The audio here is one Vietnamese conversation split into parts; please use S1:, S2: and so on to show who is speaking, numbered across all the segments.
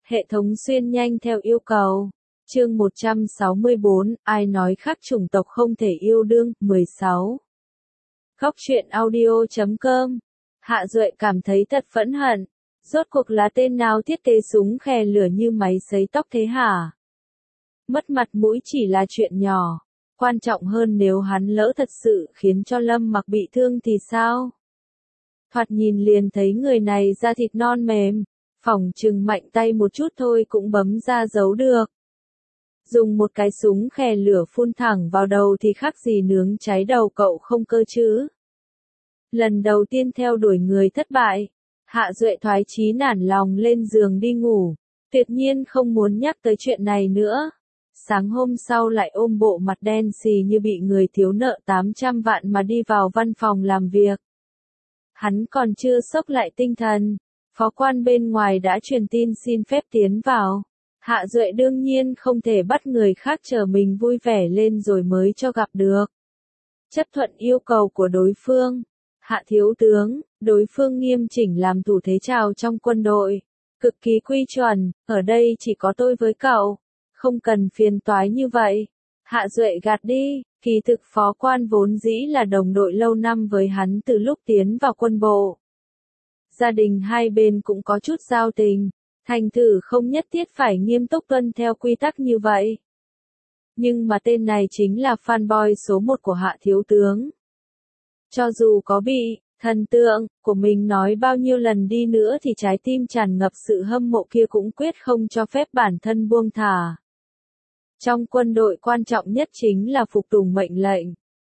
S1: Hệ thống xuyên nhanh theo yêu cầu. Chương 164, ai nói khác chủng tộc không thể yêu đương, 16. Góc truyện audio.com. Hạ Duệ cảm thấy thật phẫn hận. Rốt cuộc là tên nào thiết kế súng khè lửa như máy sấy tóc thế hả? Mất mặt mũi chỉ là chuyện nhỏ. Quan trọng hơn nếu hắn lỡ thật sự khiến cho Lâm Mặc bị thương thì sao? Thoạt nhìn liền thấy người này da thịt non mềm. Phỏng chừng mạnh tay một chút thôi cũng bấm ra giấu được. Dùng một cái súng khè lửa phun thẳng vào đầu thì khác gì nướng cháy đầu cậu không cơ chứ. Lần đầu tiên theo đuổi người thất bại, Hạ Duệ thoái chí nản lòng lên giường đi ngủ, tuyệt nhiên không muốn nhắc tới chuyện này nữa. Sáng hôm sau lại ôm bộ mặt đen xì như bị người thiếu nợ 800 vạn mà đi vào văn phòng làm việc. Hắn còn chưa xốc lại tinh thần, phó quan bên ngoài đã truyền tin xin phép tiến vào. Hạ Duệ đương nhiên không thể bắt người khác chờ mình vui vẻ lên rồi mới cho gặp được. Chấp thuận yêu cầu của đối phương. Hạ thiếu tướng, đối phương nghiêm chỉnh làm thủ thế chào trong quân đội. Cực kỳ quy chuẩn, ở đây chỉ có tôi với cậu. Không cần phiền toái như vậy. Hạ Duệ gạt đi, kỳ thực phó quan vốn dĩ là đồng đội lâu năm với hắn từ lúc tiến vào quân bộ. Gia đình hai bên cũng có chút giao tình. Thành thử không nhất thiết phải nghiêm túc tuân theo quy tắc như vậy. Nhưng mà tên này chính là fanboy số 1 của Hạ thiếu tướng. Cho dù có bị thần tượng của mình nói bao nhiêu lần đi nữa thì trái tim tràn ngập sự hâm mộ kia cũng quyết không cho phép bản thân buông thả. Trong quân đội quan trọng nhất chính là phục tùng mệnh lệnh.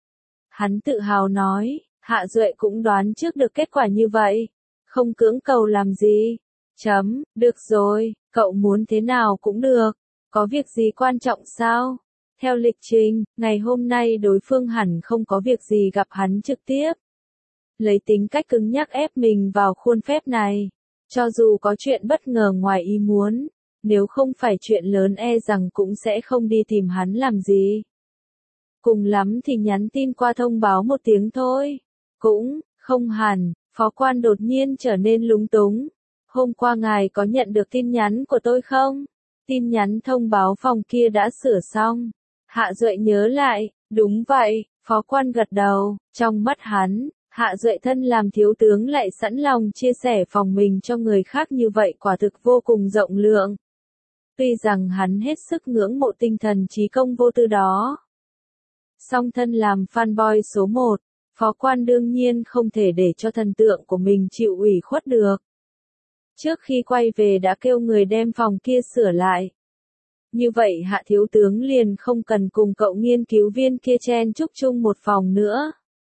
S1: Hắn tự hào nói, Hạ Duệ cũng đoán trước được kết quả như vậy. Không cưỡng cầu làm gì. Được rồi, cậu muốn thế nào cũng được. Có việc gì quan trọng sao? Theo lịch trình, ngày hôm nay đối phương hẳn không có việc gì gặp hắn trực tiếp. Lấy tính cách cứng nhắc ép mình vào khuôn phép này. Cho dù có chuyện bất ngờ ngoài ý muốn, nếu không phải chuyện lớn e rằng cũng sẽ không đi tìm hắn làm gì. Cùng lắm thì nhắn tin qua thông báo một tiếng thôi. Cũng, không hẳn, phó quan đột nhiên trở nên lúng túng. Hôm qua ngài có nhận được tin nhắn của tôi không? Tin nhắn thông báo phòng kia đã sửa xong. Hạ Duệ nhớ lại, đúng vậy, phó quan gật đầu, trong mắt hắn, Hạ Duệ thân làm thiếu tướng lại sẵn lòng chia sẻ phòng mình cho người khác như vậy quả thực vô cùng rộng lượng. Tuy rằng hắn hết sức ngưỡng mộ tinh thần trí công vô tư đó. Song thân làm fanboy số 1, phó quan đương nhiên không thể để cho thần tượng của mình chịu ủy khuất được. Trước khi quay về đã kêu người đem phòng kia sửa lại. Như vậy Hạ thiếu tướng liền không cần cùng cậu nghiên cứu viên kia chen chúc chung một phòng nữa.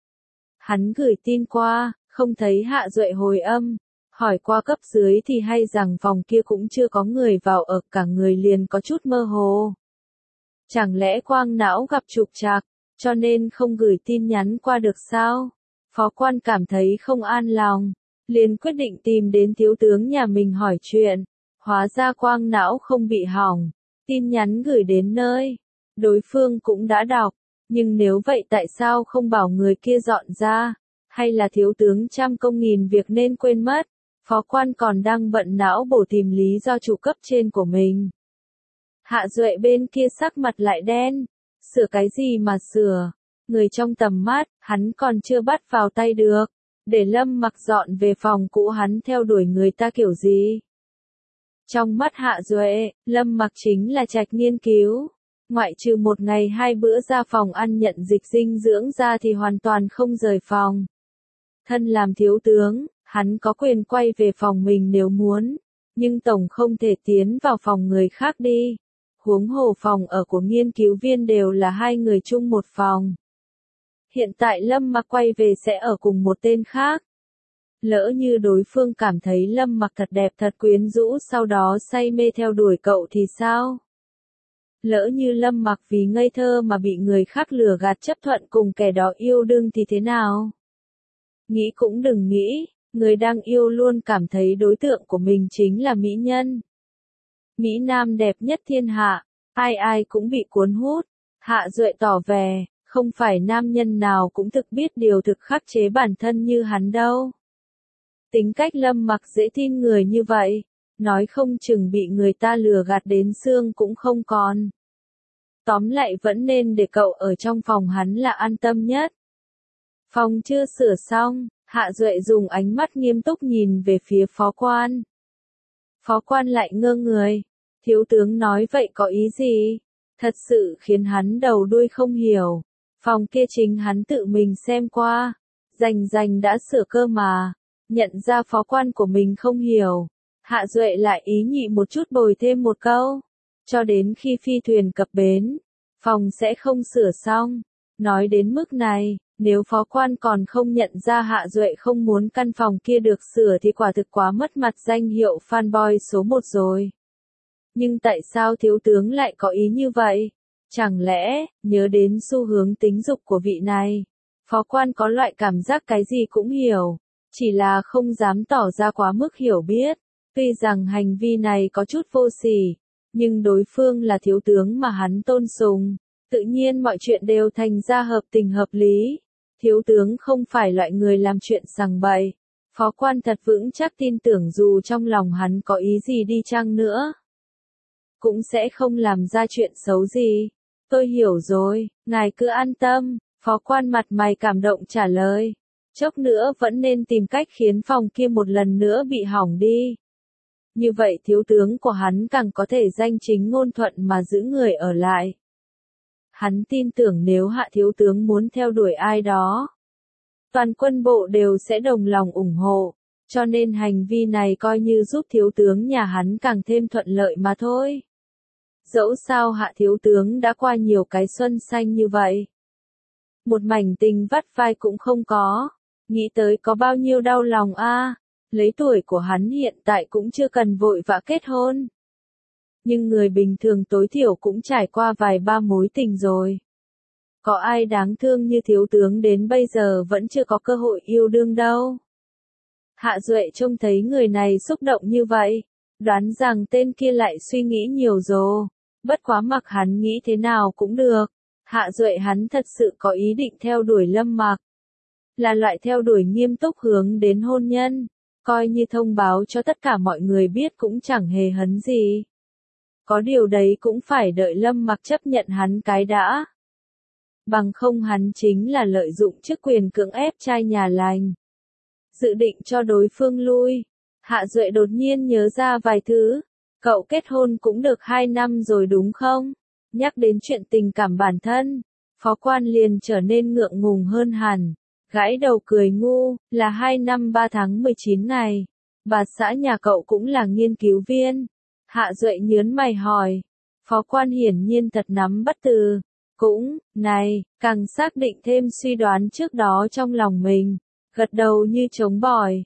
S1: Hắn gửi tin qua, không thấy Hạ Duệ hồi âm. Hỏi qua cấp dưới thì hay rằng phòng kia cũng chưa có người vào ở, cả người liền có chút mơ hồ. Chẳng lẽ quang não gặp trục trặc, cho nên không gửi tin nhắn qua được sao? Phó quan cảm thấy không an lòng. Liền quyết định tìm đến thiếu tướng nhà mình hỏi chuyện. Hóa ra quang não không bị hỏng. Tin nhắn gửi đến nơi. Đối phương cũng đã đọc. Nhưng nếu vậy tại sao không bảo người kia dọn ra? Hay là thiếu tướng trăm công nghìn việc nên quên mất? Phó quan còn đang bận não bổ tìm lý do chủ cấp trên của mình. Hạ Duệ bên kia sắc mặt lại đen. Sửa cái gì mà sửa? Người trong tầm mắt, hắn còn chưa bắt vào tay được. Để Lâm Mặc dọn về phòng cũ hắn theo đuổi người ta kiểu gì? Trong mắt Hạ Duệ, Lâm Mặc chính là trạch nghiên cứu. Ngoại trừ một ngày 2 bữa ra phòng ăn nhận dịch dinh dưỡng ra thì hoàn toàn không rời phòng. Thân làm thiếu tướng, hắn có quyền quay về phòng mình nếu muốn. Nhưng tổng không thể tiến vào phòng người khác đi. Huống hồ phòng ở của nghiên cứu viên đều là 2 người chung một phòng. Hiện tại Lâm Mặc quay về sẽ ở cùng một tên khác. Lỡ như đối phương cảm thấy Lâm Mặc thật đẹp thật quyến rũ sau đó say mê theo đuổi cậu thì sao? Lỡ như Lâm Mặc vì ngây thơ mà bị người khác lừa gạt chấp thuận cùng kẻ đó yêu đương thì thế nào? Nghĩ cũng đừng nghĩ, người đang yêu luôn cảm thấy đối tượng của mình chính là mỹ nhân. Mỹ nam đẹp nhất thiên hạ, ai ai cũng bị cuốn hút. Hạ Duệ tỏ vẻ, không phải nam nhân nào cũng thực biết điều thực khắc chế bản thân như hắn đâu. Tính cách Lâm Mặc dễ tin người như vậy, nói không chừng bị người ta lừa gạt đến xương cũng không còn. Tóm lại vẫn nên để cậu ở trong phòng hắn là an tâm nhất. Phòng chưa sửa xong, Hạ Duệ dùng ánh mắt nghiêm túc nhìn về phía phó quan. Phó quan lại ngơ người, thiếu tướng nói vậy có ý gì? Thật sự khiến hắn đầu đuôi không hiểu. Phòng kia chính hắn tự mình xem qua, rành đã sửa cơ mà, nhận ra phó quan của mình không hiểu. Hạ Duệ lại ý nhị một chút bồi thêm một câu, cho đến khi phi thuyền cập bến, phòng sẽ không sửa xong. Nói đến mức này, nếu phó quan còn không nhận ra Hạ Duệ không muốn căn phòng kia được sửa thì quả thực quá mất mặt danh hiệu fanboy số 1 rồi. Nhưng tại sao thiếu tướng lại có ý như vậy? Chẳng lẽ, nhớ đến xu hướng tính dục của vị này, phó quan có loại cảm giác cái gì cũng hiểu, chỉ là không dám tỏ ra quá mức hiểu biết. Tuy rằng hành vi này có chút vô sỉ, nhưng đối phương là thiếu tướng mà hắn tôn sùng, tự nhiên mọi chuyện đều thành ra hợp tình hợp lý. Thiếu tướng không phải loại người làm chuyện sằng bậy. Phó quan thật vững chắc tin tưởng dù trong lòng hắn có ý gì đi chăng nữa, cũng sẽ không làm ra chuyện xấu gì. Tôi hiểu rồi, ngài cứ an tâm, phó quan mặt mày cảm động trả lời. Chốc nữa vẫn nên tìm cách khiến phòng kia một lần nữa bị hỏng đi. Như vậy thiếu tướng của hắn càng có thể danh chính ngôn thuận mà giữ người ở lại. Hắn tin tưởng nếu Hạ thiếu tướng muốn theo đuổi ai đó, toàn quân bộ đều sẽ đồng lòng ủng hộ, cho nên hành vi này coi như giúp thiếu tướng nhà hắn càng thêm thuận lợi mà thôi. Dẫu sao Hạ thiếu tướng đã qua nhiều cái xuân xanh như vậy, một mảnh tình vắt vai cũng không có, nghĩ tới có bao nhiêu đau lòng a. Lấy tuổi của hắn hiện tại cũng chưa cần vội vã kết hôn. Nhưng người bình thường tối thiểu cũng trải qua vài ba mối tình rồi. Có ai đáng thương như thiếu tướng đến bây giờ vẫn chưa có cơ hội yêu đương đâu. Hạ Duệ trông thấy người này xúc động như vậy, đoán rằng tên kia lại suy nghĩ nhiều rồi. Bất quá mặc hắn nghĩ thế nào cũng được. Hạ Duệ hắn thật sự có ý định theo đuổi Lâm Mặc. Là loại theo đuổi nghiêm túc hướng đến hôn nhân. Coi như thông báo cho tất cả mọi người biết cũng chẳng hề hấn gì. Có điều đấy cũng phải đợi Lâm Mặc chấp nhận hắn cái đã. Bằng không hắn chính là lợi dụng chức quyền cưỡng ép trai nhà lành. Dự định cho đối phương lui. Hạ Duệ đột nhiên nhớ ra vài thứ. Cậu kết hôn cũng được 2 năm rồi đúng không? Nhắc đến chuyện tình cảm bản thân, phó quan liền trở nên ngượng ngùng hơn hẳn. Gãi đầu cười ngu, là 2 năm 3 tháng 19 ngày. Bà xã nhà cậu cũng là nghiên cứu viên. Hạ Duệ nhớn mày hỏi. Phó quan hiển nhiên thật nắm bắt từ. Cũng, này, càng xác định thêm suy đoán trước đó trong lòng mình. Gật đầu như trống bỏi.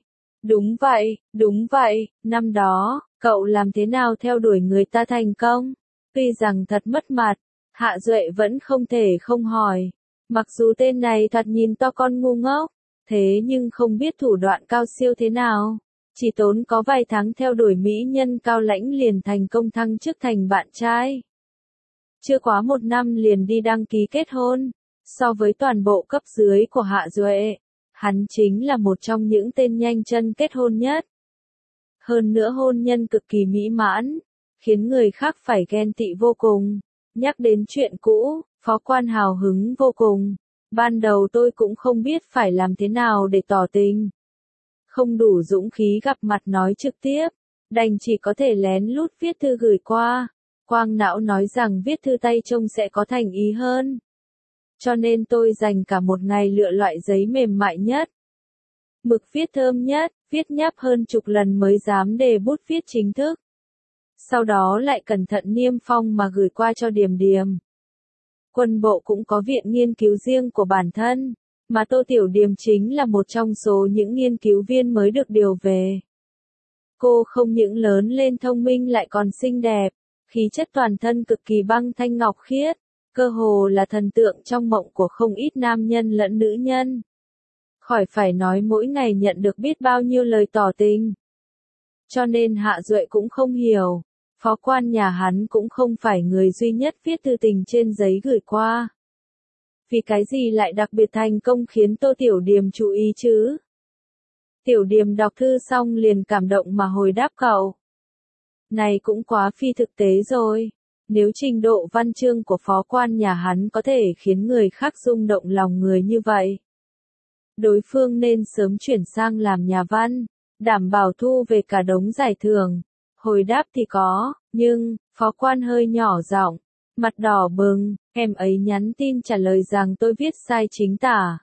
S1: Đúng vậy, năm đó, cậu làm thế nào theo đuổi người ta thành công? Tuy rằng thật mất mặt, Hạ Duệ vẫn không thể không hỏi. Mặc dù tên này thật nhìn to con ngu ngốc, thế nhưng không biết thủ đoạn cao siêu thế nào. Chỉ tốn có vài tháng theo đuổi mỹ nhân cao lãnh liền thành công thăng chức thành bạn trai. Chưa quá 1 năm liền đi đăng ký kết hôn. So với toàn bộ cấp dưới của Hạ Duệ, hắn chính là một trong những tên nhanh chân kết hôn nhất. Hơn nữa hôn nhân cực kỳ mỹ mãn, khiến người khác phải ghen tị vô cùng. Nhắc đến chuyện cũ, phó quan hào hứng vô cùng. Ban đầu tôi cũng không biết phải làm thế nào để tỏ tình. Không đủ dũng khí gặp mặt nói trực tiếp, đành chỉ có thể lén lút viết thư gửi qua. Quang não nói rằng viết thư tay trông sẽ có thành ý hơn. Cho nên tôi dành cả một ngày lựa loại giấy mềm mại nhất, mực viết thơm nhất, viết nháp hơn chục lần mới dám đề bút viết chính thức. Sau đó lại cẩn thận niêm phong mà gửi qua cho Điềm Điềm. Quân bộ cũng có viện nghiên cứu riêng của bản thân, mà Tô Tiểu Điềm chính là một trong số những nghiên cứu viên mới được điều về. Cô không những lớn lên thông minh lại còn xinh đẹp, khí chất toàn thân cực kỳ băng thanh ngọc khiết, cơ hồ là thần tượng trong mộng của không ít nam nhân lẫn nữ nhân. Khỏi phải nói mỗi ngày nhận được biết bao nhiêu lời tỏ tình. Cho nên Hạ Duệ cũng không hiểu, phó quan nhà hắn cũng không phải người duy nhất viết thư tình trên giấy gửi qua. Vì cái gì lại đặc biệt thành công khiến Tô Tiểu Điềm chú ý chứ? Tiểu Điềm đọc thư xong liền cảm động mà hồi đáp cậu. Này cũng quá phi thực tế rồi. Nếu trình độ văn chương của phó quan nhà hắn có thể khiến người khác rung động lòng người như vậy, đối phương nên sớm chuyển sang làm nhà văn, đảm bảo thu về cả đống giải thưởng. Hồi đáp thì có, nhưng, phó quan hơi nhỏ giọng, mặt đỏ bừng, em ấy nhắn tin trả lời rằng tôi viết sai chính tả.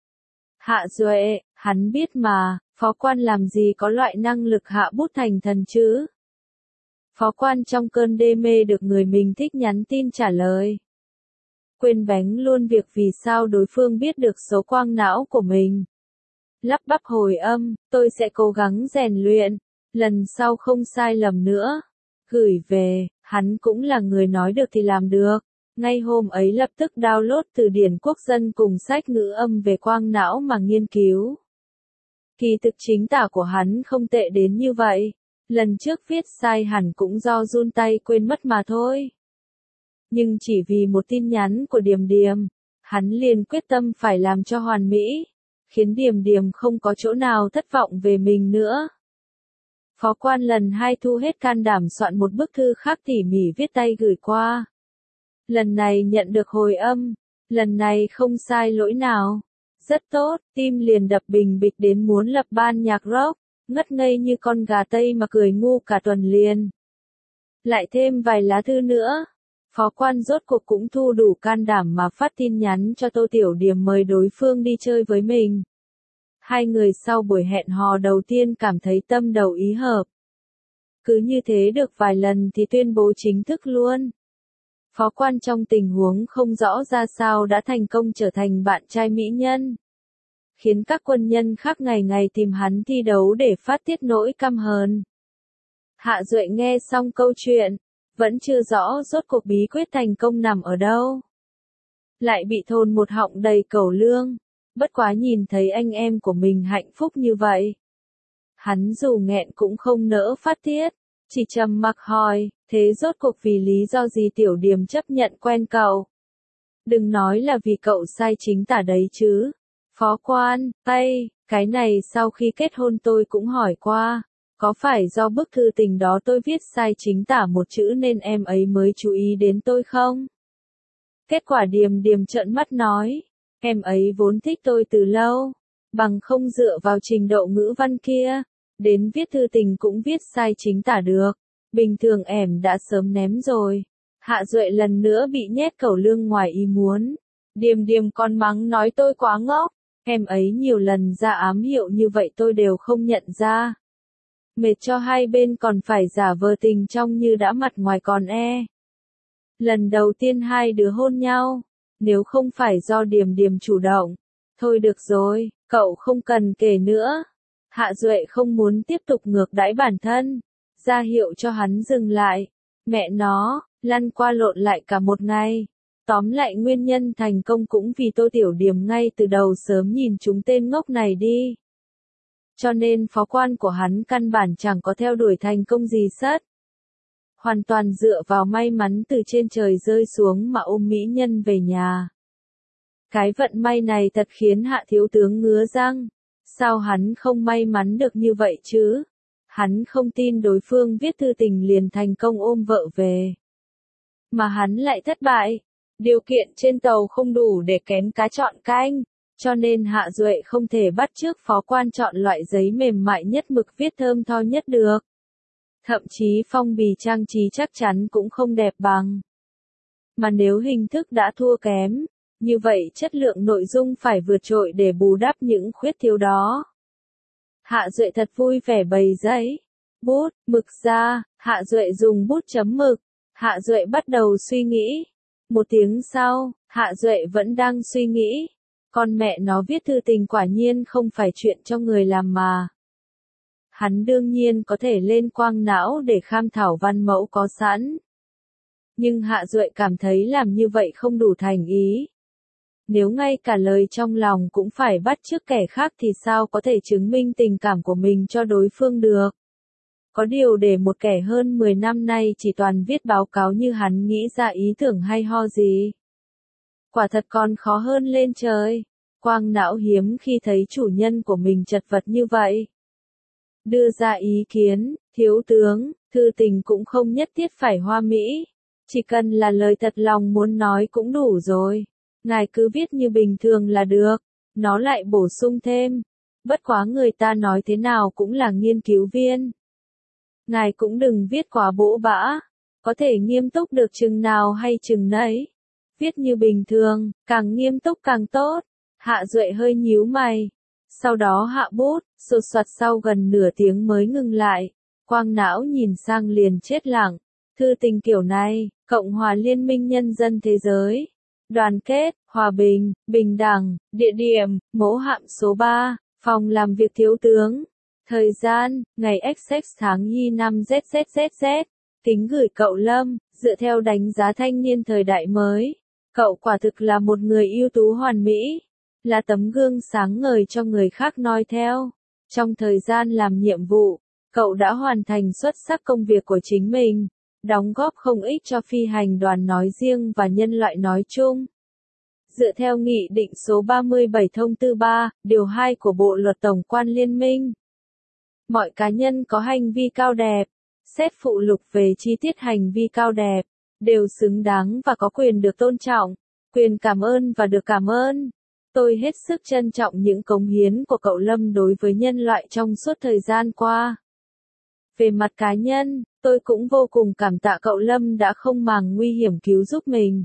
S1: Hạ Duệ, hắn biết mà, phó quan làm gì có loại năng lực hạ bút thành thần chứ. Phó quan trong cơn đê mê được người mình thích nhắn tin trả lời. Quên bén luôn việc vì sao đối phương biết được số quang não của mình. Lắp bắp hồi âm, tôi sẽ cố gắng rèn luyện, lần sau không sai lầm nữa. Gửi về, hắn cũng là người nói được thì làm được. Ngay hôm ấy lập tức download từ điển quốc dân cùng sách ngữ âm về quang não mà nghiên cứu. Kỳ thực chính tả của hắn không tệ đến như vậy. Lần trước viết sai hẳn cũng do run tay quên mất mà thôi. Nhưng chỉ vì một tin nhắn của Điềm Điềm, hắn liền quyết tâm phải làm cho hoàn mỹ, khiến Điềm Điềm không có chỗ nào thất vọng về mình nữa. Phó quan lần 2 thu hết can đảm soạn một bức thư khác tỉ mỉ viết tay gửi qua. Lần này nhận được hồi âm, lần này không sai lỗi nào. Rất tốt, tim liền đập bình bịch đến muốn lập ban nhạc rock, ngất ngây như con gà Tây mà cười ngu cả tuần liền. Lại thêm vài lá thư nữa. Phó quan rốt cuộc cũng thu đủ can đảm mà phát tin nhắn cho Tô Tiểu Điềm mời đối phương đi chơi với mình. Hai người sau buổi hẹn hò đầu tiên cảm thấy tâm đầu ý hợp. Cứ như thế được vài lần thì tuyên bố chính thức luôn. Phó quan trong tình huống không rõ ra sao đã thành công trở thành bạn trai mỹ nhân. Khiến các quân nhân khác ngày ngày tìm hắn thi đấu để phát tiết nỗi căm hờn. Hạ Duệ nghe xong câu chuyện, vẫn chưa rõ rốt cuộc bí quyết thành công nằm ở đâu. Lại bị thôn một họng đầy cẩu lương, bất quá nhìn thấy anh em của mình hạnh phúc như vậy. Hắn dù nghẹn cũng không nỡ phát tiết, chỉ trầm mặc hỏi, thế rốt cuộc vì lý do gì Tiểu Điềm chấp nhận quen cậu? Đừng nói là vì cậu sai chính tả đấy chứ. Phó quan, cái này sau khi kết hôn tôi cũng hỏi qua. Có phải do bức thư tình đó tôi viết sai chính tả một chữ nên em ấy mới chú ý đến tôi không? Kết quả Điềm Điềm trợn mắt nói, em ấy vốn thích tôi từ lâu, bằng không dựa vào trình độ ngữ văn kia, đến viết thư tình cũng viết sai chính tả được, bình thường em đã sớm ném rồi. Hạ Duệ lần nữa bị nhét cẩu lương ngoài ý muốn. Điềm Điềm còn mắng nói tôi quá ngốc, em ấy nhiều lần ra ám hiệu như vậy tôi đều không nhận ra. Mệt cho hai bên còn phải giả vờ tình trong như đã mặt ngoài còn Lần đầu tiên hai đứa hôn nhau, nếu không phải do Điềm Điềm chủ động. Thôi được rồi, cậu không cần kể nữa. Hạ Duệ không muốn tiếp tục ngược đãi bản thân, ra hiệu cho hắn dừng lại. Mẹ nó, lăn qua lộn lại cả một ngày. Tóm lại nguyên nhân thành công cũng vì Tô Tiểu Điềm ngay từ đầu sớm nhìn chúng tên ngốc này đi. Cho nên phó quan của hắn căn bản chẳng có theo đuổi thành công gì sất. Hoàn toàn dựa vào may mắn từ trên trời rơi xuống mà ôm mỹ nhân về nhà. Cái vận may này thật khiến Hạ thiếu tướng ngứa răng. Sao hắn không may mắn được như vậy chứ? Hắn không tin đối phương viết thư tình liền thành công ôm vợ về. Mà hắn lại thất bại. Điều kiện trên tàu không đủ để kén cá chọn canh. Cho nên Hạ Duệ không thể bắt chước phó quan chọn loại giấy mềm mại nhất mực viết thơm tho nhất được. Thậm chí phong bì trang trí chắc chắn cũng không đẹp bằng. Mà nếu hình thức đã thua kém, như vậy chất lượng nội dung phải vượt trội để bù đắp những khuyết thiếu đó. Hạ Duệ thật vui vẻ bày giấy, bút, mực ra, Hạ Duệ dùng bút chấm mực. Hạ Duệ bắt đầu suy nghĩ. Một tiếng sau, Hạ Duệ vẫn đang suy nghĩ. Con mẹ nó viết thư tình quả nhiên không phải chuyện cho người làm mà. Hắn đương nhiên có thể lên quang não để tham thảo văn mẫu có sẵn. Nhưng Hạ Duệ cảm thấy làm như vậy không đủ thành ý. Nếu ngay cả lời trong lòng cũng phải bắt chước kẻ khác thì sao có thể chứng minh tình cảm của mình cho đối phương được. Có điều để một kẻ hơn 10 năm nay chỉ toàn viết báo cáo như hắn nghĩ ra ý tưởng hay ho gì. Quả thật còn khó hơn lên trời. Quang não hiếm khi thấy chủ nhân của mình chật vật như vậy. đưa ra ý kiến, thiếu tướng, thư tình cũng không nhất thiết phải hoa mỹ. Chỉ cần là lời thật lòng muốn nói cũng đủ rồi. Ngài cứ viết như bình thường là được. Nó lại bổ sung thêm. Bất quá người ta nói thế nào cũng là nghiên cứu viên. Ngài cũng đừng viết quá bỗ bã. Có thể nghiêm túc được chừng nào hay chừng nấy. Viết như bình thường, càng nghiêm túc càng tốt. Hạ Duệ hơi nhíu mày. Sau đó hạ bút, sột soạt sau gần nửa tiếng mới ngừng lại. Quang não nhìn sang liền chết lặng. Thư tình kiểu này, Cộng hòa Liên minh Nhân dân Thế giới. Đoàn kết, hòa bình, bình đẳng, địa điểm, mẫu hạm số 3, phòng làm việc thiếu tướng. Thời gian, ngày XX tháng Y năm ZZZZ. Kính gửi cậu Lâm, dựa theo đánh giá thanh niên thời đại mới. Cậu quả thực là một người ưu tú hoàn mỹ. Là tấm gương sáng ngời cho người khác noi theo. Trong thời gian làm nhiệm vụ, cậu đã hoàn thành xuất sắc công việc của chính mình. Đóng góp không ít cho phi hành đoàn nói riêng và nhân loại nói chung. Dựa theo Nghị định số 37 Thông tư 3, Điều 2 của Bộ Luật Tổng quan Liên minh. Mọi cá nhân có hành vi cao đẹp, xét phụ lục về chi tiết hành vi cao đẹp, đều xứng đáng và có quyền được tôn trọng, quyền cảm ơn và được cảm ơn. Tôi hết sức trân trọng những cống hiến của cậu Lâm đối với nhân loại trong suốt thời gian qua. Về mặt cá nhân, tôi cũng vô cùng cảm tạ cậu Lâm đã không màng nguy hiểm cứu giúp mình.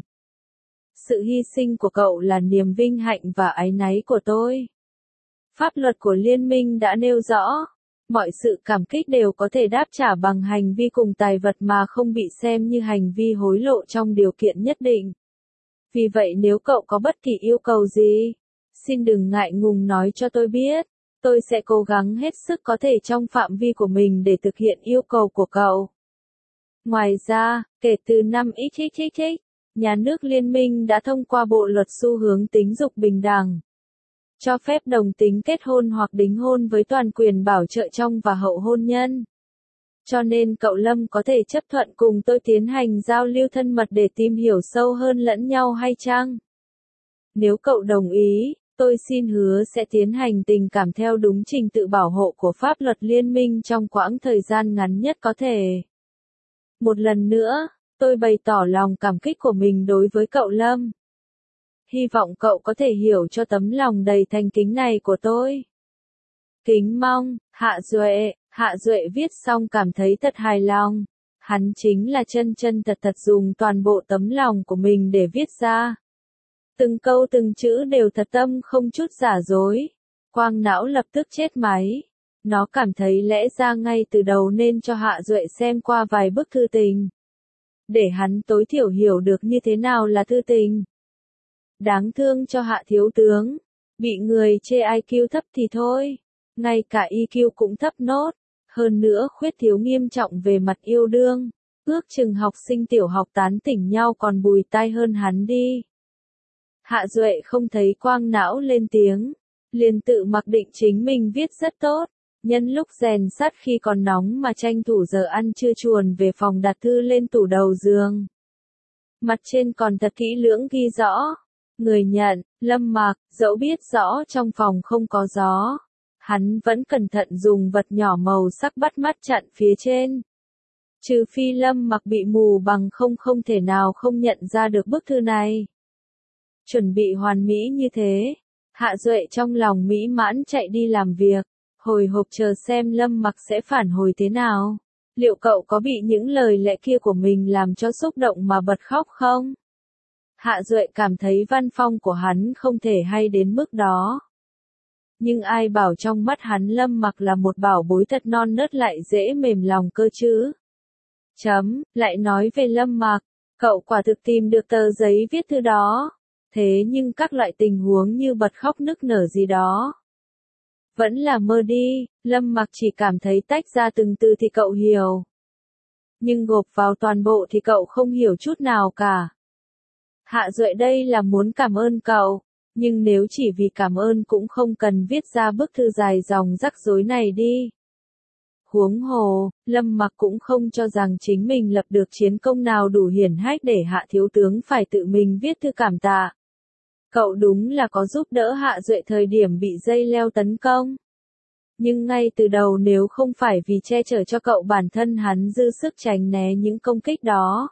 S1: Sự hy sinh của cậu là niềm vinh hạnh và áy náy của tôi. Pháp luật của Liên minh đã nêu rõ, mọi sự cảm kích đều có thể đáp trả bằng hành vi cùng tài vật mà không bị xem như hành vi hối lộ trong điều kiện nhất định. Vì vậy nếu cậu có bất kỳ yêu cầu gì, xin đừng ngại ngùng nói cho tôi biết. Tôi sẽ cố gắng hết sức có thể trong phạm vi của mình để thực hiện yêu cầu của cậu. Ngoài ra, kể từ năm XXXX, nhà nước Liên minh đã thông qua Bộ Luật Xu hướng Tính dục Bình đẳng, cho phép đồng tính kết hôn hoặc đính hôn với toàn quyền bảo trợ trong và hậu hôn nhân. Cho nên cậu Lâm có thể chấp thuận cùng tôi tiến hành giao lưu thân mật để tìm hiểu sâu hơn lẫn nhau hay chăng? Nếu cậu đồng ý, tôi xin hứa sẽ tiến hành tình cảm theo đúng trình tự bảo hộ của pháp luật liên minh trong quãng thời gian ngắn nhất có thể. Một lần nữa, tôi bày tỏ lòng cảm kích của mình đối với cậu Lâm. Hy vọng cậu có thể hiểu cho tấm lòng đầy thành kính này của tôi. Kính mong, Hạ Duệ viết xong cảm thấy thật hài lòng. Hắn chính là chân chân thật thật dùng toàn bộ tấm lòng của mình để viết ra. Từng câu từng chữ đều thật tâm không chút giả dối. Quang não lập tức chết máy. Nó cảm thấy lẽ ra ngay từ đầu nên cho Hạ Duệ xem qua vài bức thư tình. Để hắn tối thiểu hiểu được như thế nào là thư tình. Đáng thương cho Hạ thiếu tướng. Bị người chê IQ thấp thì thôi. Ngay cả EQ cũng thấp nốt. Hơn nữa khuyết thiếu nghiêm trọng về mặt yêu đương. Ước chừng học sinh tiểu học tán tỉnh nhau còn bùi tai hơn hắn đi. Hạ Duệ không thấy quang não lên tiếng. Liền tự mặc định chính mình viết rất tốt. Nhân lúc rèn sắt khi còn nóng mà tranh thủ giờ ăn trưa chuồn về phòng đặt thư lên tủ đầu giường. Mặt trên còn thật kỹ lưỡng ghi rõ. Người nhận, Lâm Mặc, dẫu biết rõ trong phòng không có gió. Hắn vẫn cẩn thận dùng vật nhỏ màu sắc bắt mắt chặn phía trên. Trừ phi Lâm Mặc bị mù bằng không thể nào không nhận ra được bức thư này. Chuẩn bị hoàn mỹ như thế. Hạ Duệ trong lòng mỹ mãn chạy đi làm việc. Hồi hộp chờ xem Lâm Mặc sẽ phản hồi thế nào. Liệu cậu có bị những lời lẽ kia của mình làm cho xúc động mà bật khóc không? Hạ Duệ cảm thấy văn phong của hắn không thể hay đến mức đó. Nhưng ai bảo trong mắt hắn Lâm Mặc là một bảo bối thật non nớt lại dễ mềm lòng cơ chứ. Lại nói về Lâm Mặc, cậu quả thực tìm được tờ giấy viết thư đó. Thế nhưng các loại tình huống như bật khóc nức nở gì đó. Vẫn là mơ đi, Lâm Mặc chỉ cảm thấy tách ra từng từ thì cậu hiểu. Nhưng gộp vào toàn bộ thì cậu không hiểu chút nào cả. Hạ Duệ đây là muốn cảm ơn cậu, nhưng nếu chỉ vì cảm ơn cũng không cần viết ra bức thư dài dòng rắc rối này đi. Huống hồ, Lâm Mặc cũng không cho rằng chính mình lập được chiến công nào đủ hiển hách để Hạ thiếu tướng phải tự mình viết thư cảm tạ. Cậu đúng là có giúp đỡ Hạ Duệ thời điểm bị dây leo tấn công. Nhưng ngay từ đầu nếu không phải vì che chở cho cậu bản thân hắn dư sức tránh né những công kích đó.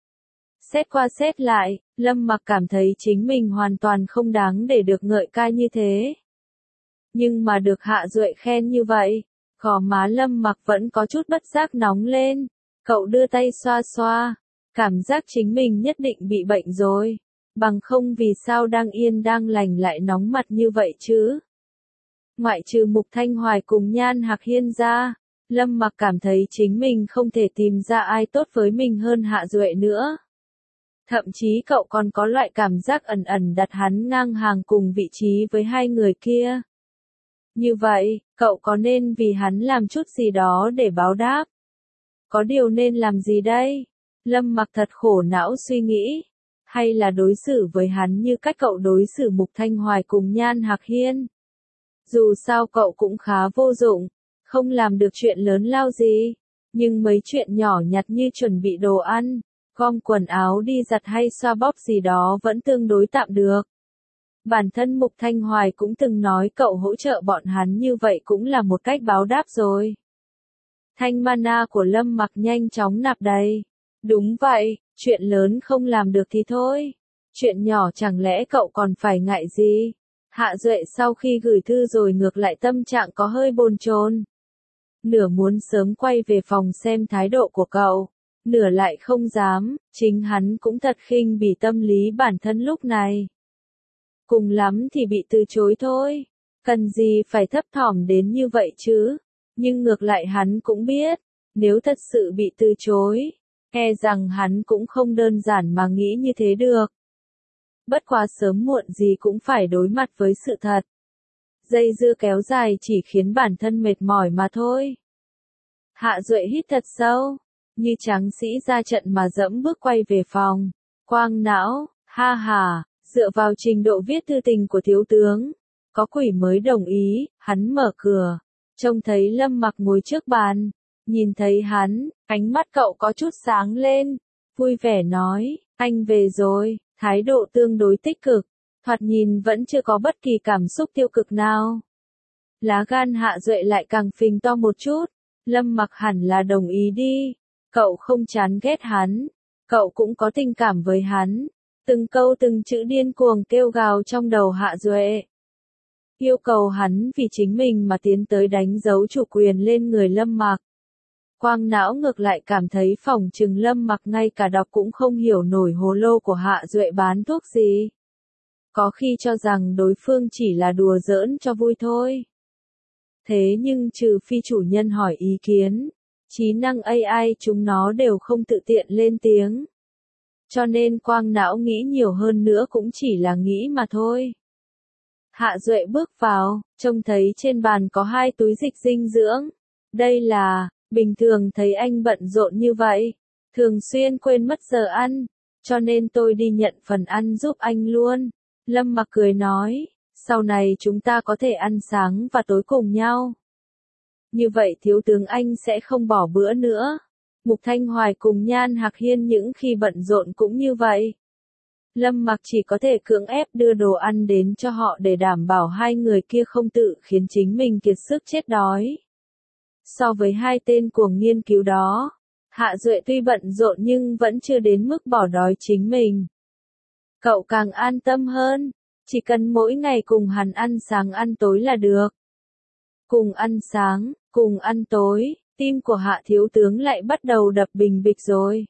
S1: Xét qua xét lại, Lâm Mặc cảm thấy chính mình hoàn toàn không đáng để được ngợi ca như thế. Nhưng mà được Hạ Duệ khen như vậy, gò má Lâm Mặc vẫn có chút bất giác nóng lên. Cậu đưa tay xoa xoa, cảm giác chính mình nhất định bị bệnh rồi. Bằng không vì sao đang yên đang lành lại nóng mặt như vậy chứ? Ngoại trừ Mục Thanh Hoài cùng Nhan Hạc Hiên ra, Lâm Mặc cảm thấy chính mình không thể tìm ra ai tốt với mình hơn Hạ Duệ nữa. Thậm chí cậu còn có loại cảm giác ẩn ẩn đặt hắn ngang hàng cùng vị trí với hai người kia. Như vậy, cậu có nên vì hắn làm chút gì đó để báo đáp? Có điều nên làm gì đây? Lâm Mặc thật khổ não suy nghĩ. Hay là đối xử với hắn như cách cậu đối xử Mục Thanh Hoài cùng Nhan Hạc Hiên? Dù sao cậu cũng khá vô dụng, không làm được chuyện lớn lao gì. Nhưng mấy chuyện nhỏ nhặt như chuẩn bị đồ ăn, gom quần áo đi giặt hay xoa bóp gì đó vẫn tương đối tạm được. Bản thân Mục Thanh Hoài cũng từng nói cậu hỗ trợ bọn hắn như vậy cũng là một cách báo đáp rồi. Thanh mana của Lâm Mặc nhanh chóng nạp đầy. Đúng vậy, chuyện lớn không làm được thì thôi. Chuyện nhỏ chẳng lẽ cậu còn phải ngại gì? Hạ Duệ sau khi gửi thư rồi ngược lại tâm trạng có hơi bồn chồn. Nửa muốn sớm quay về phòng xem thái độ của cậu, nửa lại không dám, chính hắn cũng thật khinh bỉ tâm lý bản thân lúc này. Cùng lắm thì bị từ chối thôi, cần gì phải thấp thỏm đến như vậy chứ, nhưng ngược lại hắn cũng biết, nếu thật sự bị từ chối, e rằng hắn cũng không đơn giản mà nghĩ như thế được. Bất quá sớm muộn gì cũng phải đối mặt với sự thật. Dây dưa kéo dài chỉ khiến bản thân mệt mỏi mà thôi. Hạ Duệ hít thật sâu, như tráng sĩ ra trận mà dẫm bước quay về phòng. Quang não, ha ha, dựa vào trình độ viết thư tình của thiếu tướng, có quỷ mới đồng ý, hắn mở cửa, trông thấy Lâm Mặc ngồi trước bàn, nhìn thấy hắn, ánh mắt cậu có chút sáng lên, vui vẻ nói, anh về rồi, thái độ tương đối tích cực, thoạt nhìn vẫn chưa có bất kỳ cảm xúc tiêu cực nào. Lá gan Hạ Duệ lại càng phình to một chút, Lâm Mặc hẳn là đồng ý đi, cậu không chán ghét hắn, cậu cũng có tình cảm với hắn. Từng câu từng chữ điên cuồng kêu gào trong đầu Hạ Duệ. Yêu cầu hắn vì chính mình mà tiến tới đánh dấu chủ quyền lên người Lâm Mặc. Quang não ngược lại cảm thấy phỏng chừng Lâm Mặc ngay cả đọc cũng không hiểu nổi hồ lô của Hạ Duệ bán thuốc gì. Có khi cho rằng đối phương chỉ là đùa giỡn cho vui thôi. Thế nhưng trừ phi chủ nhân hỏi ý kiến, trí năng AI chúng nó đều không tự tiện lên tiếng. Cho nên quang não nghĩ nhiều hơn nữa cũng chỉ là nghĩ mà thôi. Hạ Duệ bước vào, trông thấy trên bàn có 2 túi dịch dinh dưỡng. Đây là, bình thường thấy anh bận rộn như vậy, thường xuyên quên mất giờ ăn, cho nên tôi đi nhận phần ăn giúp anh luôn. Lâm Mặc cười nói, sau này chúng ta có thể ăn sáng và tối cùng nhau. Như vậy thiếu tướng anh sẽ không bỏ bữa nữa. Mục Thanh Hoài cùng Nhan Hạc Hiên những khi bận rộn cũng như vậy. Lâm Mặc chỉ có thể cưỡng ép đưa đồ ăn đến cho họ để đảm bảo hai người kia không tự khiến chính mình kiệt sức chết đói. So với 2 tên cuồng nghiên cứu đó, Hạ Duệ tuy bận rộn nhưng vẫn chưa đến mức bỏ đói chính mình. Cậu càng an tâm hơn, chỉ cần mỗi ngày cùng hắn ăn sáng ăn tối là được. Cùng ăn sáng, cùng ăn tối, tim của Hạ thiếu tướng lại bắt đầu đập bình bịch rồi.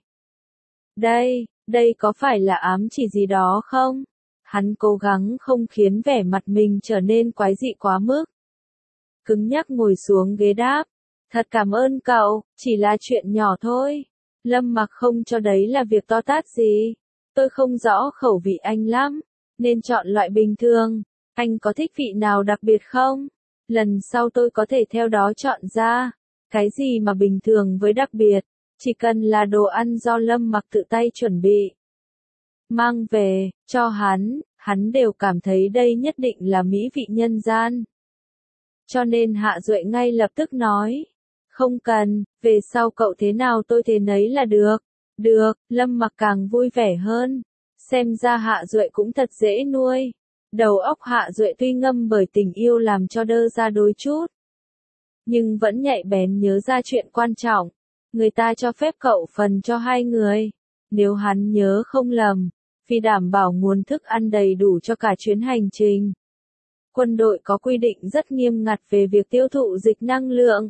S1: Đây có phải là ám chỉ gì đó không? Hắn cố gắng không khiến vẻ mặt mình trở nên quái dị quá mức. Cứng nhắc ngồi xuống ghế đáp. Thật cảm ơn cậu, chỉ là chuyện nhỏ thôi. Lâm Mặc không cho đấy là việc to tát gì. Tôi không rõ khẩu vị anh lắm, nên chọn loại bình thường. Anh có thích vị nào đặc biệt không? Lần sau tôi có thể theo đó chọn ra. Cái gì mà bình thường với đặc biệt, chỉ cần là đồ ăn do Lâm Mặc tự tay chuẩn bị. Mang về, cho hắn đều cảm thấy đây nhất định là mỹ vị nhân gian. Cho nên Hạ Duệ ngay lập tức nói, không cần, về sau cậu thế nào tôi thế nấy là được. Được, Lâm Mặc càng vui vẻ hơn. Xem ra Hạ Duệ cũng thật dễ nuôi. Đầu óc Hạ Duệ tuy ngâm bởi tình yêu làm cho đơ ra đôi chút. nhưng vẫn nhạy bén nhớ ra chuyện quan trọng. Người ta cho phép cậu phần cho hai người. Nếu hắn nhớ không lầm, vì đảm bảo nguồn thức ăn đầy đủ cho cả chuyến hành trình. Quân đội có quy định rất nghiêm ngặt về việc tiêu thụ dịch năng lượng.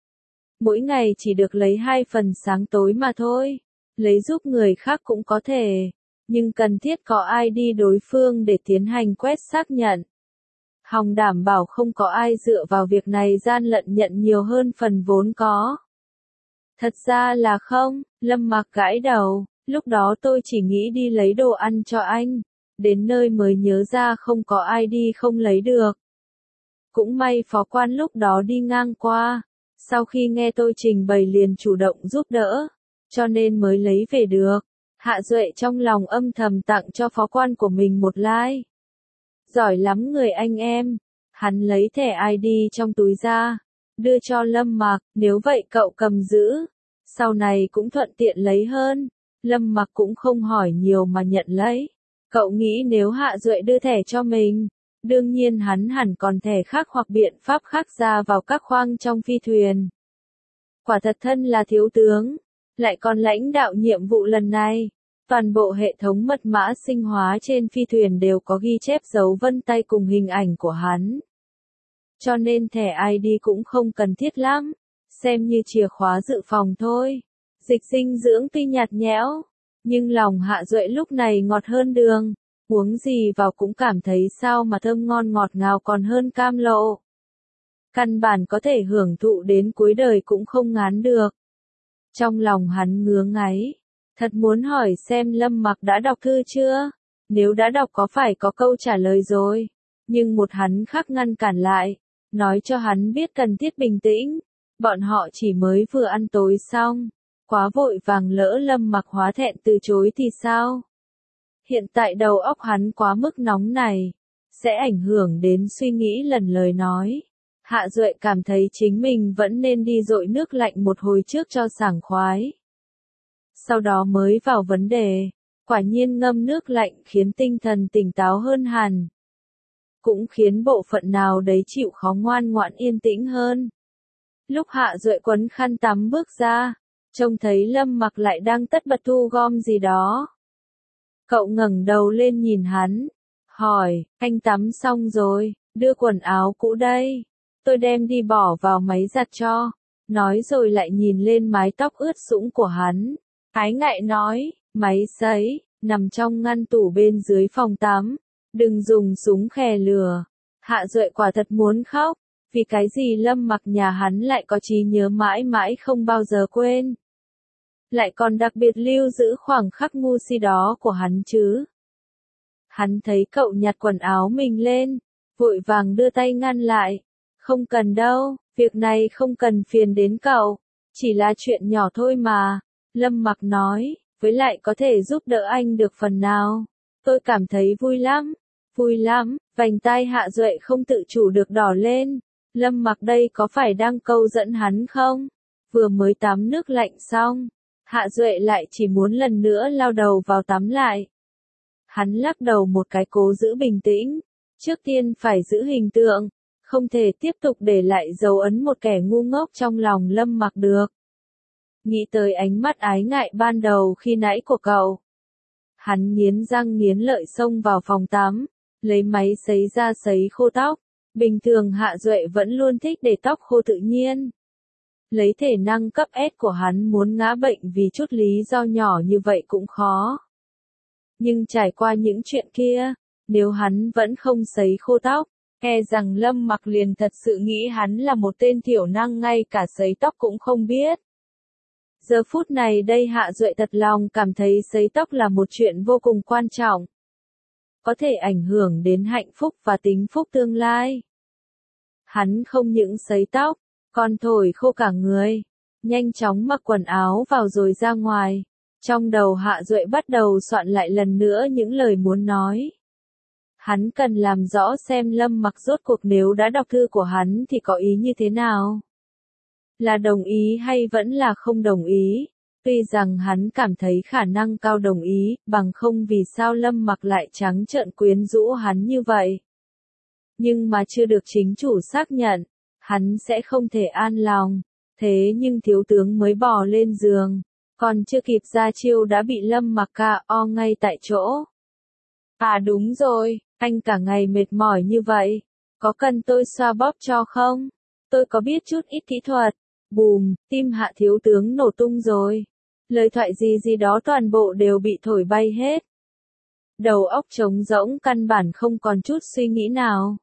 S1: Mỗi ngày chỉ được lấy 2 phần sáng tối mà thôi. Lấy giúp người khác cũng có thể, nhưng cần thiết có ID đối phương để tiến hành quét xác nhận. Hòng đảm bảo không có ai dựa vào việc này gian lận nhận nhiều hơn phần vốn có. Thật ra là không, Lâm Mặc gãi đầu, lúc đó tôi chỉ nghĩ đi lấy đồ ăn cho anh. Đến nơi mới nhớ ra không có ID không lấy được. Cũng may phó quan lúc đó đi ngang qua. Sau khi nghe tôi trình bày liền chủ động giúp đỡ, cho nên mới lấy về được. Hạ Duệ trong lòng âm thầm tặng cho phó quan của mình một like. Giỏi lắm người anh em. Hắn lấy thẻ ID trong túi ra, đưa cho Lâm Mặc, nếu vậy cậu cầm giữ. Sau này cũng thuận tiện lấy hơn. Lâm Mặc cũng không hỏi nhiều mà nhận lấy. Cậu nghĩ nếu Hạ Duệ đưa thẻ cho mình, đương nhiên hắn hẳn còn thẻ khác hoặc biện pháp khác ra vào các khoang trong phi thuyền. Quả thật thân là thiếu tướng, lại còn lãnh đạo nhiệm vụ lần này. Toàn bộ hệ thống mật mã sinh hóa trên phi thuyền đều có ghi chép dấu vân tay cùng hình ảnh của hắn. Cho nên thẻ ID cũng không cần thiết lắm, xem như chìa khóa dự phòng thôi. Dịch dinh dưỡng tuy nhạt nhẽo, nhưng lòng Hạ Duệ lúc này ngọt hơn đường. Uống gì vào cũng cảm thấy sao mà thơm ngon ngọt ngào còn hơn cam lộ. Căn bản có thể hưởng thụ đến cuối đời cũng không ngán được. Trong lòng hắn ngứa ngáy. Thật muốn hỏi xem Lâm Mặc đã đọc thư chưa? Nếu đã đọc có phải có câu trả lời rồi. Nhưng một hắn khác ngăn cản lại. Nói cho hắn biết cần thiết bình tĩnh. Bọn họ chỉ mới vừa ăn tối xong. Quá vội vàng lỡ Lâm Mặc hóa thẹn từ chối thì sao? Hiện tại đầu óc hắn quá mức nóng này. Sẽ ảnh hưởng đến suy nghĩ lần lời nói. Hạ Duệ cảm thấy chính mình vẫn nên đi dội nước lạnh một hồi trước cho sảng khoái. Sau đó mới vào vấn đề. Quả nhiên ngâm nước lạnh khiến tinh thần tỉnh táo hơn hẳn. Cũng khiến bộ phận nào đấy chịu khó ngoan ngoãn yên tĩnh hơn. Lúc Hạ Duệ quấn khăn tắm bước ra, trông thấy Lâm Mặc lại đang tất bật thu gom gì đó. Cậu ngẩng đầu lên nhìn hắn, hỏi, anh tắm xong rồi, đưa quần áo cũ đây. Tôi đem đi bỏ vào máy giặt cho. Nói rồi lại nhìn lên mái tóc ướt sũng của hắn. Ái ngại nói, máy sấy, nằm trong ngăn tủ bên dưới phòng tắm. Đừng dùng súng khè lửa. Hạ Duệ quả thật muốn khóc. Vì cái gì Lâm Mặc nhà hắn lại có trí nhớ mãi mãi không bao giờ quên. Lại còn đặc biệt lưu giữ khoảng khắc ngu si đó của hắn chứ. Hắn thấy cậu nhặt quần áo mình lên, vội vàng đưa tay ngăn lại. Không cần đâu, việc này không cần phiền đến cậu, chỉ là chuyện nhỏ thôi mà. Lâm Mặc nói, với lại có thể giúp đỡ anh được phần nào. Tôi cảm thấy vui lắm, vành tai Hạ Duệ không tự chủ được đỏ lên. Lâm Mặc đây có phải đang câu dẫn hắn không? Vừa mới tắm nước lạnh xong, Hạ Duệ lại chỉ muốn lần nữa lao đầu vào tắm lại. Hắn lắc đầu một cái cố giữ bình tĩnh, trước tiên phải giữ hình tượng, không thể tiếp tục để lại dấu ấn một kẻ ngu ngốc trong lòng Lâm Mặc được. Nghĩ tới ánh mắt ái ngại ban đầu khi nãy của cậu. Hắn nghiến răng nghiến lợi xông vào phòng tắm, lấy máy sấy ra sấy khô tóc. Bình thường Hạ Duệ vẫn luôn thích để tóc khô tự nhiên. Lấy thể năng cấp S của hắn muốn ngã bệnh vì chút lý do nhỏ như vậy cũng khó. Nhưng trải qua những chuyện kia, nếu hắn vẫn không sấy khô tóc, e rằng Lâm Mặc liền thật sự nghĩ hắn là một tên thiểu năng ngay cả sấy tóc cũng không biết. Giờ phút này đây Hạ Duệ thật lòng cảm thấy sấy tóc là một chuyện vô cùng quan trọng. Có thể ảnh hưởng đến hạnh phúc và tính phúc tương lai. Hắn không những sấy tóc, còn thổi khô cả người. Nhanh chóng mặc quần áo vào rồi ra ngoài. Trong đầu Hạ Duệ bắt đầu soạn lại lần nữa những lời muốn nói. Hắn cần làm rõ xem Lâm Mặc rốt cuộc nếu đã đọc thư của hắn thì có ý như thế nào. Là đồng ý hay vẫn là không đồng ý. Tuy rằng hắn cảm thấy khả năng cao đồng ý, bằng không vì sao Lâm Mặc lại trắng trợn quyến rũ hắn như vậy. Nhưng mà chưa được chính chủ xác nhận, hắn sẽ không thể an lòng. Thế nhưng thiếu tướng mới bò lên giường, còn chưa kịp ra chiêu đã bị Lâm Mặc KO ngay tại chỗ. À đúng rồi, anh cả ngày mệt mỏi như vậy, có cần tôi xoa bóp cho không? Tôi có biết chút ít kỹ thuật. Bùm, tim Hạ thiếu tướng nổ tung rồi. Lời thoại gì gì đó toàn bộ đều bị thổi bay hết. Đầu óc trống rỗng, căn bản không còn chút suy nghĩ nào.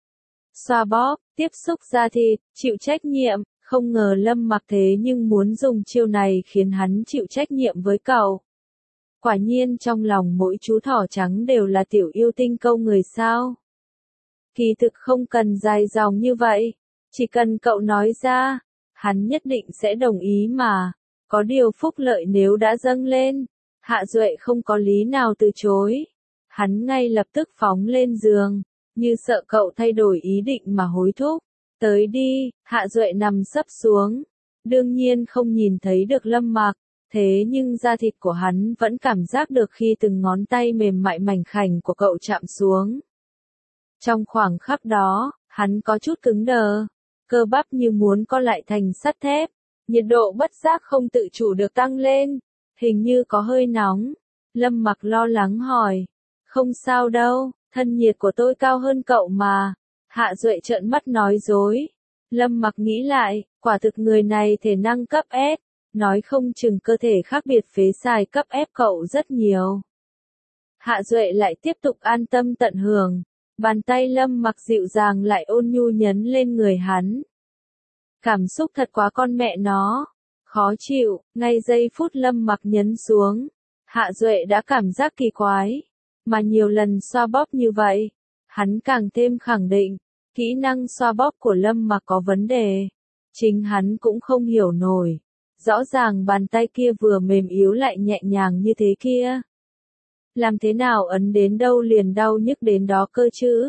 S1: Xoa bóp, tiếp xúc da thịt, chịu trách nhiệm, không ngờ Lâm Mặc thế nhưng muốn dùng chiêu này khiến hắn chịu trách nhiệm với cậu. Quả nhiên trong lòng mỗi chú thỏ trắng đều là tiểu yêu tinh câu người sao. Kỳ thực không cần dài dòng như vậy, chỉ cần cậu nói ra, hắn nhất định sẽ đồng ý mà. Có điều phúc lợi nếu đã dâng lên, Hạ Duệ không có lý nào từ chối. Hắn ngay lập tức phóng lên giường, như sợ cậu thay đổi ý định mà hối thúc. Tới đi, Hạ Duệ nằm sấp xuống. Đương nhiên không nhìn thấy được Lâm Mặc, thế nhưng da thịt của hắn vẫn cảm giác được khi từng ngón tay mềm mại mảnh khảnh của cậu chạm xuống. Trong khoảng khắc đó, hắn có chút cứng đờ, cơ bắp như muốn co lại thành sắt thép, nhiệt độ bất giác không tự chủ được tăng lên, hình như có hơi nóng. Lâm Mặc lo lắng hỏi, không sao đâu, thân nhiệt của tôi cao hơn cậu mà. Hạ Duệ trợn mắt nói dối. Lâm Mặc nghĩ lại, quả thực người này thể năng cấp S, nói không chừng cơ thể khác biệt phế xài cấp ép cậu rất nhiều. Hạ Duệ lại tiếp tục an tâm tận hưởng, bàn tay Lâm Mặc dịu dàng lại ôn nhu nhấn lên người hắn. Cảm xúc thật quá con mẹ nó, khó chịu, ngay giây phút Lâm Mặc nhấn xuống, Hạ Duệ đã cảm giác kỳ quái, mà nhiều lần xoa bóp như vậy, hắn càng thêm khẳng định, kỹ năng xoa bóp của Lâm Mặc có vấn đề, chính hắn cũng không hiểu nổi. Rõ ràng bàn tay kia vừa mềm yếu lại nhẹ nhàng như thế kia. Làm thế nào ấn đến đâu liền đau nhức đến đó cơ chứ?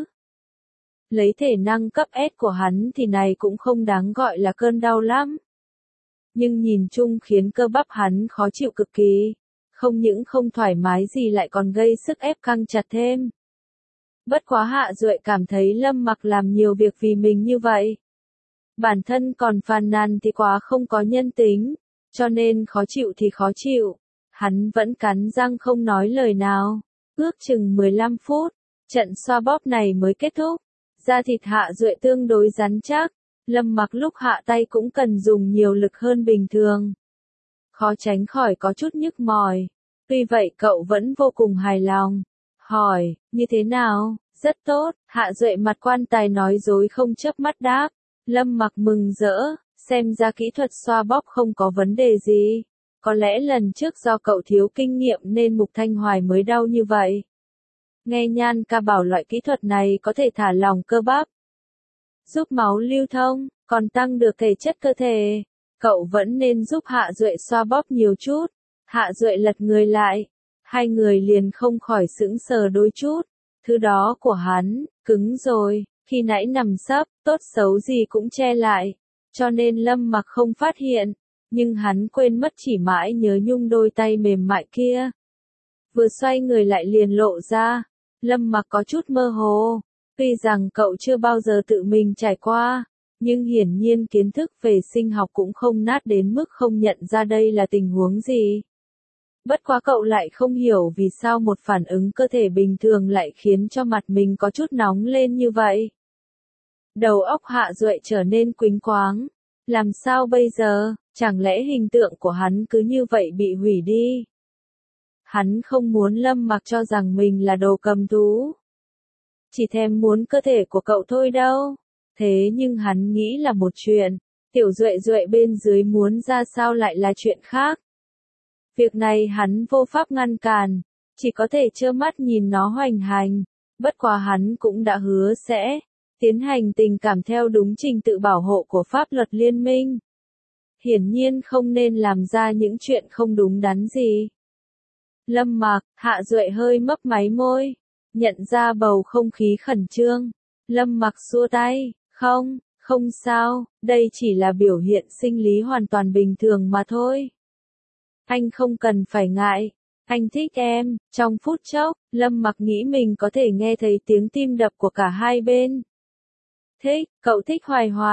S1: Lấy thể năng cấp S của hắn thì này cũng không đáng gọi là cơn đau lắm. Nhưng nhìn chung khiến cơ bắp hắn khó chịu cực kỳ. Không những không thoải mái gì lại còn gây sức ép căng chặt thêm. Bất quá Hạ Duệ cảm thấy Lâm Mặc làm nhiều việc vì mình như vậy. Bản thân còn phàn nàn thì quá không có nhân tính, cho nên khó chịu thì khó chịu. Hắn vẫn cắn răng không nói lời nào. Ước chừng 15 phút, trận xoa bóp này mới kết thúc. Da thịt Hạ Duệ tương đối rắn chắc, Lâm Mặc lúc hạ tay cũng cần dùng nhiều lực hơn bình thường. Khó tránh khỏi có chút nhức mỏi. Tuy vậy cậu vẫn vô cùng hài lòng. Hỏi, như thế nào? Rất tốt, Hạ Duệ mặt quan tài nói dối không chớp mắt đáp. Lâm Mặc mừng rỡ, xem ra kỹ thuật xoa bóp không có vấn đề gì. Có lẽ lần trước do cậu thiếu kinh nghiệm nên Mục Thanh Hoài mới đau như vậy. Nghe Nhan ca bảo loại kỹ thuật này có thể thả lỏng cơ bắp, giúp máu lưu thông, còn tăng được thể chất cơ thể. Cậu vẫn nên giúp Hạ Duệ xoa bóp nhiều chút. Hạ Duệ lật người lại, hai người liền không khỏi sững sờ đôi chút. Thứ đó của hắn, cứng rồi, khi nãy nằm sấp, tốt xấu gì cũng che lại, cho nên Lâm Mặc không phát hiện, nhưng hắn quên mất chỉ mãi nhớ nhung đôi tay mềm mại kia. Vừa xoay người lại liền lộ ra, Lâm Mặc có chút mơ hồ, tuy rằng cậu chưa bao giờ tự mình trải qua, nhưng hiển nhiên kiến thức về sinh học cũng không nát đến mức không nhận ra đây là tình huống gì. Bất quá cậu lại không hiểu vì sao một phản ứng cơ thể bình thường lại khiến cho mặt mình có chút nóng lên như vậy. Đầu óc Hạ Duệ trở nên quĩnh quáng. Làm sao bây giờ, chẳng lẽ hình tượng của hắn cứ như vậy bị hủy đi? Hắn không muốn Lâm Mặc cho rằng mình là đồ cầm thú. Chỉ thèm muốn cơ thể của cậu thôi đâu. Thế nhưng hắn nghĩ là một chuyện, tiểu Duệ Duệ bên dưới muốn ra sao lại là chuyện khác. Việc này hắn vô pháp ngăn cản, chỉ có thể trơ mắt nhìn nó hoành hành. Bất quá hắn cũng đã hứa sẽ tiến hành tình cảm theo đúng trình tự bảo hộ của pháp luật liên minh. Hiển nhiên không nên làm ra những chuyện không đúng đắn gì. Lâm Mặc, Hạ Duệ hơi mấp máy môi, nhận ra bầu không khí khẩn trương. Lâm Mặc xua tay, không sao, đây chỉ là biểu hiện sinh lý hoàn toàn bình thường mà thôi. Anh không cần phải ngại, anh thích em. Trong phút chốc, Lâm Mặc nghĩ mình có thể nghe thấy tiếng tim đập của cả hai bên. Thích, cậu thích Hoài Hoài,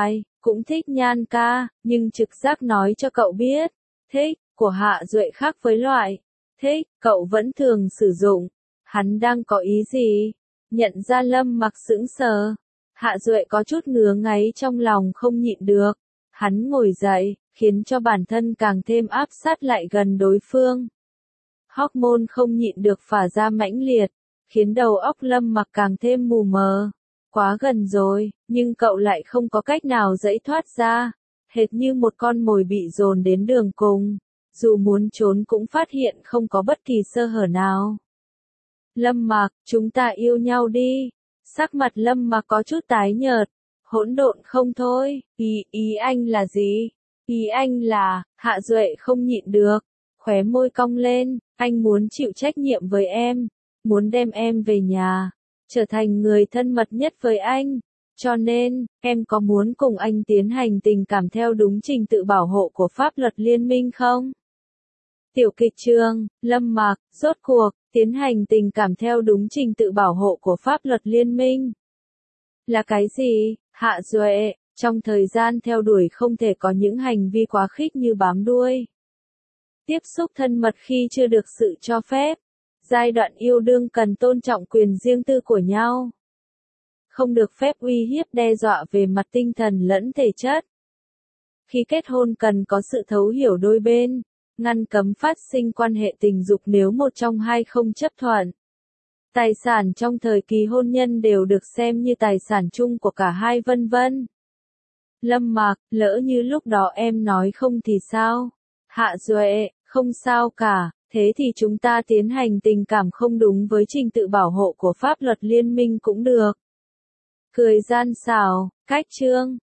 S1: cũng thích Nhan ca, nhưng trực giác nói cho cậu biết, thích của Hạ Duệ khác với loại thích cậu vẫn thường sử dụng. Hắn đang có ý gì? Nhận ra Lâm Mặc sững sờ, Hạ Duệ có chút ngứa ngáy trong lòng không nhịn được. Hắn ngồi dậy, khiến cho bản thân càng thêm áp sát lại gần đối phương. Hormone không nhịn được phả ra mãnh liệt, khiến đầu óc Lâm Mặc càng thêm mù mờ. Quá gần rồi, nhưng cậu lại không có cách nào giãy thoát ra, hệt như một con mồi bị dồn đến đường cùng, dù muốn trốn cũng phát hiện không có bất kỳ sơ hở nào. Lâm Mặc, chúng ta yêu nhau đi. Sắc mặt Lâm Mặc có chút tái nhợt, hỗn độn không thôi, ý anh là gì? Ý anh là, Hạ Duệ không nhịn được, khóe môi cong lên, anh muốn chịu trách nhiệm với em, muốn đem em về nhà, trở thành người thân mật nhất với anh. Cho nên, em có muốn cùng anh tiến hành tình cảm theo đúng trình tự bảo hộ của pháp luật liên minh không? Tiểu kịch trường, Lâm Mặc, rốt cuộc, tiến hành tình cảm theo đúng trình tự bảo hộ của pháp luật liên minh. Là cái gì? Hạ Duệ, trong thời gian theo đuổi không thể có những hành vi quá khích như bám đuôi. Tiếp xúc thân mật khi chưa được sự cho phép. Giai đoạn yêu đương cần tôn trọng quyền riêng tư của nhau. Không được phép uy hiếp đe dọa về mặt tinh thần lẫn thể chất. Khi kết hôn cần có sự thấu hiểu đôi bên, ngăn cấm phát sinh quan hệ tình dục nếu một trong hai không chấp thuận. Tài sản trong thời kỳ hôn nhân đều được xem như tài sản chung của cả hai vân vân. Lâm Mặc, lỡ như lúc đó em nói không thì sao? Hạ Duệ, không sao cả, thế thì chúng ta tiến hành tình cảm không đúng với trình tự bảo hộ của pháp luật liên minh cũng được. Cười gian xảo, cách chương.